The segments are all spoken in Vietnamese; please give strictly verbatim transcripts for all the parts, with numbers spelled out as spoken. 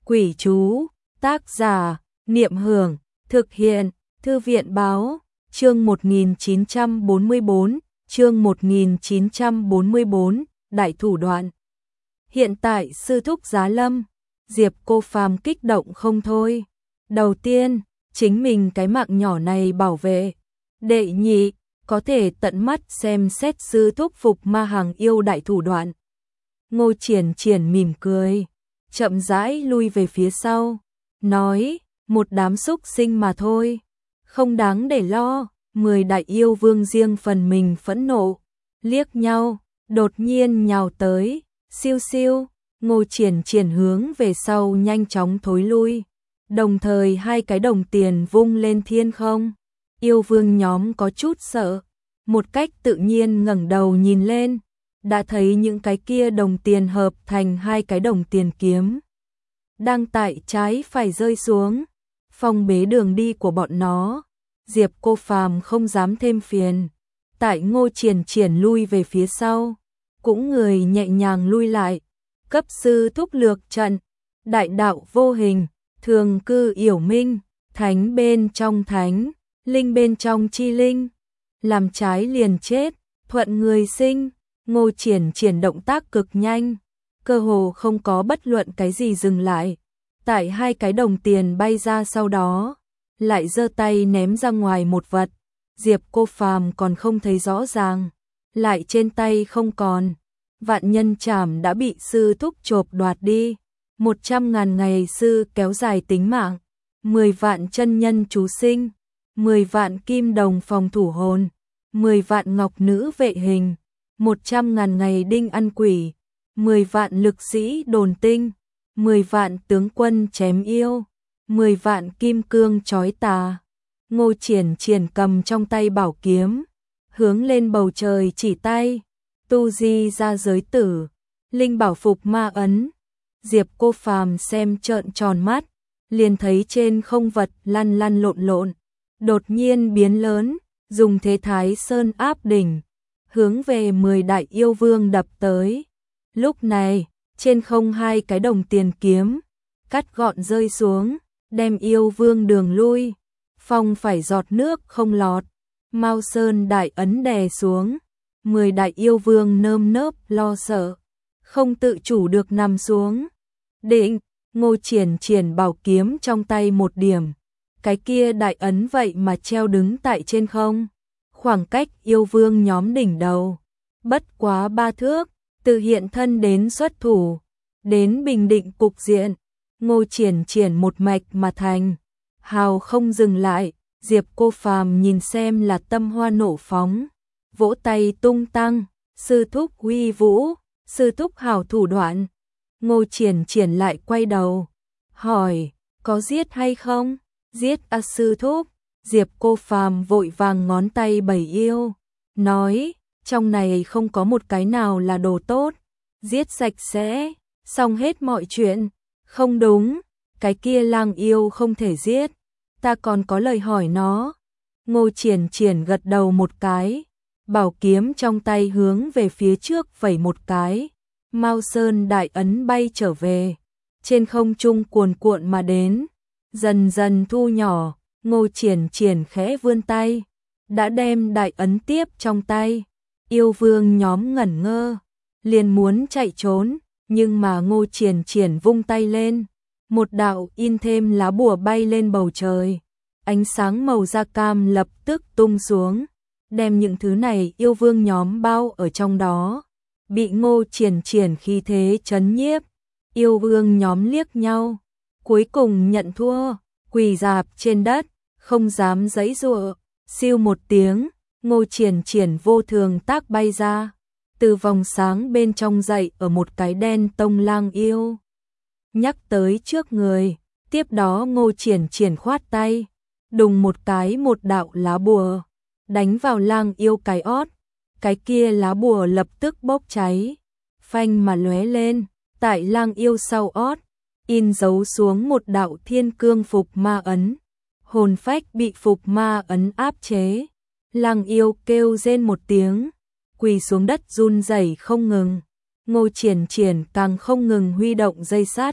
Quỷ chú, tác giả, Niệm Hưởng, thực hiện, Thư viện Báo, chương một nghìn chín trăm bốn mươi bốn, chương một nghìn chín trăm bốn mươi bốn, đại thủ đoạn. Hiện tại sư thúc giá lâm, Diệp Cô Phàm kích động không thôi. Đầu tiên, chính mình cái mạng nhỏ này bảo vệ. Đệ nhị, có thể tận mắt xem xét sư thúc phục ma hàng yêu đại thủ đoạn. Ngô Triển Triển mỉm cười, chậm rãi lui về phía sau, nói, một đám xúc sinh mà thôi, không đáng để lo. Mười đại yêu vương riêng phần mình phẫn nộ, liếc nhau, đột nhiên nhào tới, siêu siêu. Ngô Triển Triển hướng về sau nhanh chóng thối lui, đồng thời hai cái đồng tiền vung lên thiên không. Yêu vương nhóm có chút sợ, một cách tự nhiên ngẩng đầu nhìn lên, đã thấy những cái kia đồng tiền hợp thành hai cái đồng tiền kiếm, đang tại trái phải rơi xuống, phong bế đường đi của bọn nó. Diệp Cô Phàm không dám thêm phiền, tại Ngô Triển Triển lui về phía sau, cũng người nhẹ nhàng lui lại. Cấp sư thúc lược trận, đại đạo vô hình, thường cư yểu minh, thánh bên trong thánh, linh bên trong chi linh, làm trái liền chết, thuận người sinh. Ngô Triển Triển động tác cực nhanh, cơ hồ không có bất luận cái gì dừng lại. Tại hai cái đồng tiền bay ra sau đó, lại giơ tay ném ra ngoài một vật, Diệp Cô Phàm còn không thấy rõ ràng, lại trên tay không còn. Vạn nhân trảm đã bị sư thúc chộp đoạt đi, một trăm ngàn ngày sư kéo dài tính mạng, mười vạn chân nhân chú sinh, mười vạn kim đồng phòng thủ hồn, mười vạn ngọc nữ vệ hình, một trăm ngàn ngày đinh ăn quỷ, mười vạn lực sĩ đồn tinh, mười vạn tướng quân chém yêu, mười vạn kim cương chói tà. Ngô Triển Triển cầm trong tay bảo kiếm, hướng lên bầu trời chỉ tay, tu di ra giới tử, linh bảo phục ma ấn. Diệp Cô Phàm xem trợn tròn mắt, liền thấy trên không vật lăn lăn lộn lộn, đột nhiên biến lớn, dùng thế Thái Sơn áp đỉnh, hướng về mười đại yêu vương đập tới. Lúc này, trên không hai cái đồng tiền kiếm, cắt gọn rơi xuống, đem yêu vương đường lui, phong phải giọt nước không lọt. Mao Sơn đại ấn đè xuống, mười đại yêu vương nơm nớp lo sợ, không tự chủ được nằm xuống. Định, Ngô Triển Triển bảo kiếm trong tay một điểm, cái kia đại ấn vậy mà treo đứng tại trên không, khoảng cách yêu vương nhóm đỉnh đầu bất quá ba thước. Từ hiện thân đến xuất thủ, đến bình định cục diện, Ngô Triển Triển một mạch mà thành, hào không dừng lại. Diệp Cô Phàm nhìn xem là tâm hoa nổ phóng, vỗ tay tung tăng, sư thúc uy vũ, sư thúc hảo thủ đoạn. Ngô Triển Triển lại quay đầu, hỏi, có giết hay không? Giết a sư thúc. Diệp Cô Phàm vội vàng ngón tay bảy yêu, nói, trong này không có một cái nào là đồ tốt, giết sạch sẽ, xong hết mọi chuyện. Không đúng, cái kia lang yêu không thể giết, ta còn có lời hỏi nó. Ngô Triển Triển gật đầu một cái, bảo kiếm trong tay hướng về phía trước vẩy một cái, Mao Sơn đại ấn bay trở về, trên không trung cuồn cuộn mà đến, dần dần thu nhỏ. Ngô Triển Triển khẽ vươn tay, đã đem đại ấn tiếp trong tay. Yêu vương nhóm ngẩn ngơ, liền muốn chạy trốn, nhưng mà Ngô Triển Triển vung tay lên, một đạo in thêm lá bùa bay lên bầu trời, ánh sáng màu da cam lập tức tung xuống, đem những thứ này yêu vương nhóm bao ở trong đó. Bị Ngô Triển Triển khí thế chấn nhiếp, yêu vương nhóm liếc nhau, cuối cùng nhận thua, quỳ rạp trên đất, không dám giãy giụa. Siêu một tiếng, Ngô Triển Triển vô thường tác bay ra, từ vòng sáng bên trong dậy ở một cái đen tông lang yêu, nhắc tới trước người. Tiếp đó Ngô Triển Triển khoát tay, đùng một cái một đạo lá bùa, đánh vào lang yêu cái ót, cái kia lá bùa lập tức bốc cháy, phanh mà lóe lên, tại lang yêu sau ót, in dấu xuống một đạo thiên cương phục ma ấn. Hồn phách bị phục ma ấn áp chế, lang yêu kêu rên một tiếng, quỳ xuống đất run rẩy không ngừng. Ngô Triển Triển càng không ngừng huy động dây sắt,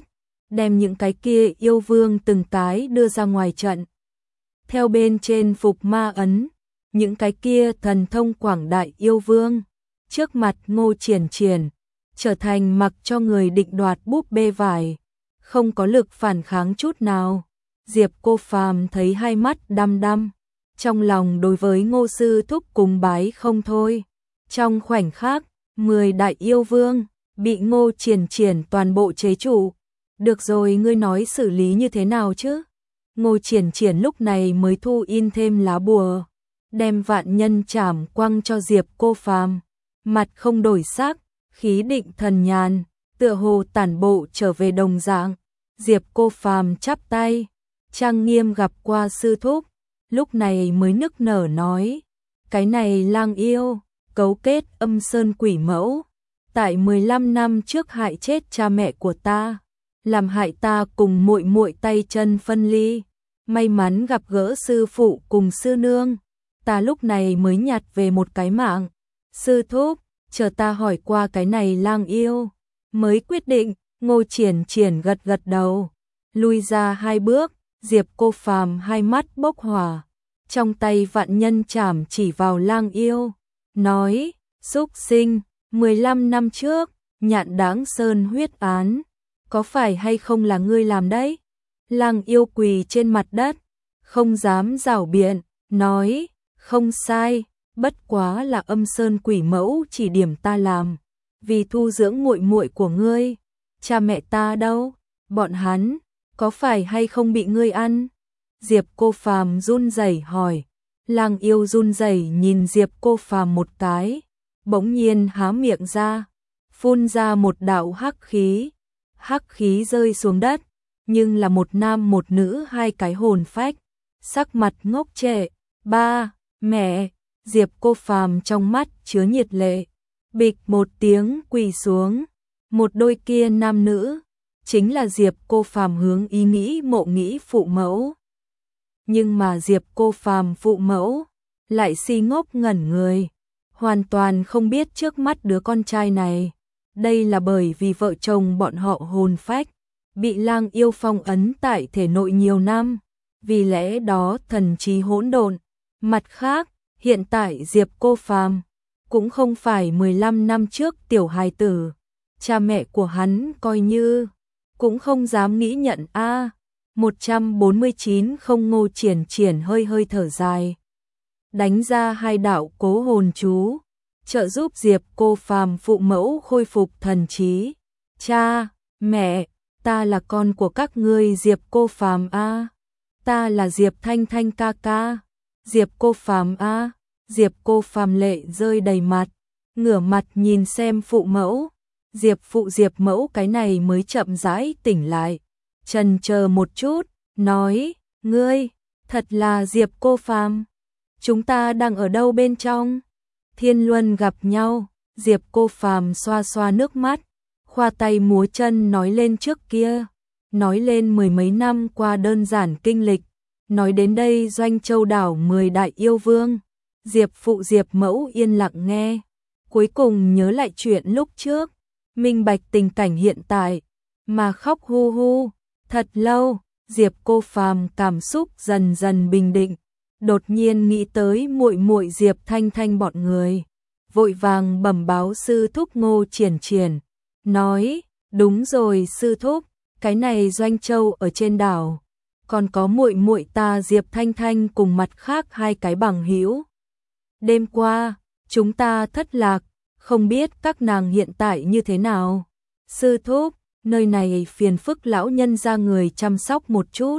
đem những cái kia yêu vương từng cái đưa ra ngoài trận. Theo bên trên phục ma ấn, những cái kia thần thông quảng đại yêu vương, trước mặt Ngô Triển Triển, trở thành mặc cho người định đoạt búp bê vải, không có lực phản kháng chút nào. Diệp Cô Phàm thấy hai mắt đăm đăm, trong lòng đối với Ngô sư thúc cùng bái không thôi. Trong khoảnh khắc, mười đại yêu vương bị Ngô Triển Triển toàn bộ chế trụ. Được rồi, ngươi nói xử lý như thế nào chứ? Ngô Triển Triển lúc này mới thu in thêm lá bùa, đem vạn nhân trảm quăng cho Diệp Cô Phàm, mặt không đổi sắc, khí định thần nhàn, tựa hồ tản bộ trở về đồng dạng. Diệp Cô Phàm chắp tay, trang nghiêm gặp qua sư thúc, lúc này mới nức nở nói, cái này lang yêu, cấu kết âm sơn quỷ mẫu, tại mười lăm năm trước hại chết cha mẹ của ta, làm hại ta cùng muội muội tay chân phân ly, may mắn gặp gỡ sư phụ cùng sư nương, ta lúc này mới nhặt về một cái mạng. Sư thúc, chờ ta hỏi qua cái này lang yêu, mới quyết định. Ngô Triển Triển gật gật đầu, lui ra hai bước. Diệp Cô Phàm hai mắt bốc hỏa, trong tay vạn nhân trảm chỉ vào lang yêu, nói, xúc sinh, mười lăm năm trước, Nhạn Đáng Sơn huyết án, có phải hay không là ngươi làm đấy? Lang yêu quỳ trên mặt đất, không dám giảo biện, nói, không sai, bất quá là âm sơn quỷ mẫu chỉ điểm ta làm, vì thu dưỡng muội muội của ngươi. Cha mẹ ta đâu? Bọn hắn có phải hay không bị ngươi ăn? Diệp Cô Phàm run rẩy hỏi. Lang yêu run rẩy nhìn Diệp Cô Phàm một cái, bỗng nhiên há miệng ra, phun ra một đạo hắc khí. Hắc khí rơi xuống đất, nhưng là một nam một nữ hai cái hồn phách, sắc mặt ngốc trệ. Ba, mẹ, Diệp Cô Phàm trong mắt chứa nhiệt lệ, bịch một tiếng quỳ xuống. Một đôi kia nam nữ, chính là Diệp Cô Phàm hướng ý nghĩ mộ nghĩ phụ mẫu. Nhưng mà Diệp Cô Phàm phụ mẫu lại si ngốc ngẩn người, hoàn toàn không biết trước mắt đứa con trai này. Đây là bởi vì vợ chồng bọn họ hồn phách bị lang yêu phong ấn tại thể nội nhiều năm, vì lẽ đó thần trí hỗn độn. Mặt khác, hiện tại Diệp Cô Phàm cũng không phải mười lăm năm trước tiểu hài tử, cha mẹ của hắn coi như cũng không dám nghĩ nhận a. một trăm bốn mươi chín không. Ngô Triển Triển hơi hơi thở dài, đánh ra hai đạo cố hồn chú, trợ giúp Diệp Cô Phàm phụ mẫu khôi phục thần trí. Cha, mẹ, ta là con của các ngươi Diệp Cô Phàm a. Ta là Diệp Thanh Thanh ca ca. Diệp Cô Phàm a. Diệp Cô Phàm lệ rơi đầy mặt, ngửa mặt nhìn xem phụ mẫu. Diệp phụ Diệp mẫu cái này mới chậm rãi tỉnh lại, chần chờ một chút, nói, ngươi, thật là Diệp Cô Phàm, chúng ta đang ở đâu bên trong? Thiên luân gặp nhau. Diệp Cô Phàm xoa xoa nước mắt, khoa tay múa chân nói lên trước kia, nói lên mười mấy năm qua đơn giản kinh lịch, nói đến đây Doanh Châu đảo mười đại yêu vương. Diệp phụ Diệp mẫu yên lặng nghe, cuối cùng nhớ lại chuyện lúc trước, minh bạch tình cảnh hiện tại, mà khóc hu hu. Thật lâu, Diệp Cô Phàm cảm xúc dần dần bình định, đột nhiên nghĩ tới muội muội Diệp Thanh Thanh bọn người, vội vàng bẩm báo sư thúc Ngô Triển Triển, nói, đúng rồi sư thúc, cái này Doanh Châu ở trên đảo, còn có muội muội ta Diệp Thanh Thanh cùng mặt khác hai cái bằng hữu. Đêm qua, chúng ta thất lạc, không biết các nàng hiện tại như thế nào. Sư thúc, nơi này phiền phức lão nhân gia người chăm sóc một chút.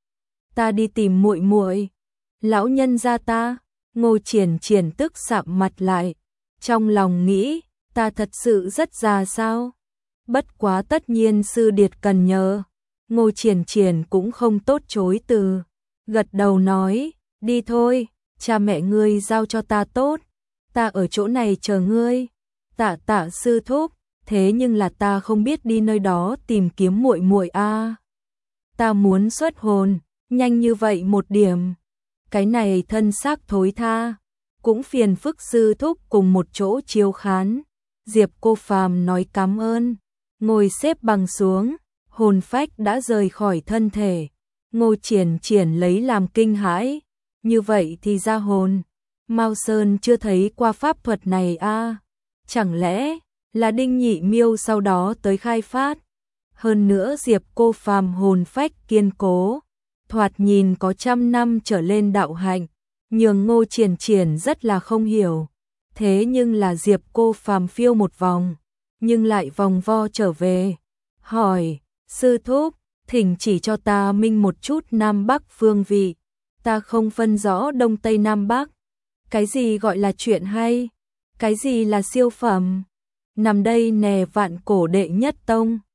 Ta đi tìm muội muội. Lão nhân gia ta. Ngô Triển Triển tức sạm mặt lại, trong lòng nghĩ, ta thật sự rất già sao? Bất quá tất nhiên sư điệt cần nhờ. Ngô Triển Triển cũng không tốt chối từ, gật đầu nói, đi thôi, cha mẹ ngươi giao cho ta tốt, ta ở chỗ này chờ ngươi. Tạ tạ sư thúc, thế nhưng là ta không biết đi nơi đó tìm kiếm muội muội a. Ta muốn xuất hồn, nhanh như vậy một điểm. Cái này thân xác thối tha, cũng phiền phức sư thúc cùng một chỗ chiếu khán. Diệp Cô Phàm nói cảm ơn, ngồi xếp bằng xuống, hồn phách đã rời khỏi thân thể. Ngô Triển Triển lấy làm kinh hãi, như vậy thì ra hồn. Mao Sơn chưa thấy qua pháp thuật này a, à? Chẳng lẽ là Đinh Nhị Miêu sau đó tới khai phát? Hơn nữa Diệp Cô Phàm hồn phách kiên cố, thoạt nhìn có trăm năm trở lên đạo hạnh, nhường Ngô Triển Triển rất là không hiểu. Thế nhưng là Diệp Cô Phàm phiêu một vòng, nhưng lại vòng vo trở về, hỏi, sư thúc, thỉnh chỉ cho ta minh một chút Nam Bắc phương vị, ta không phân rõ Đông Tây Nam Bắc. Cái gì gọi là chuyện hay? Cái gì là siêu phẩm? Nằm đây nè Vạn Cổ đệ nhất tông.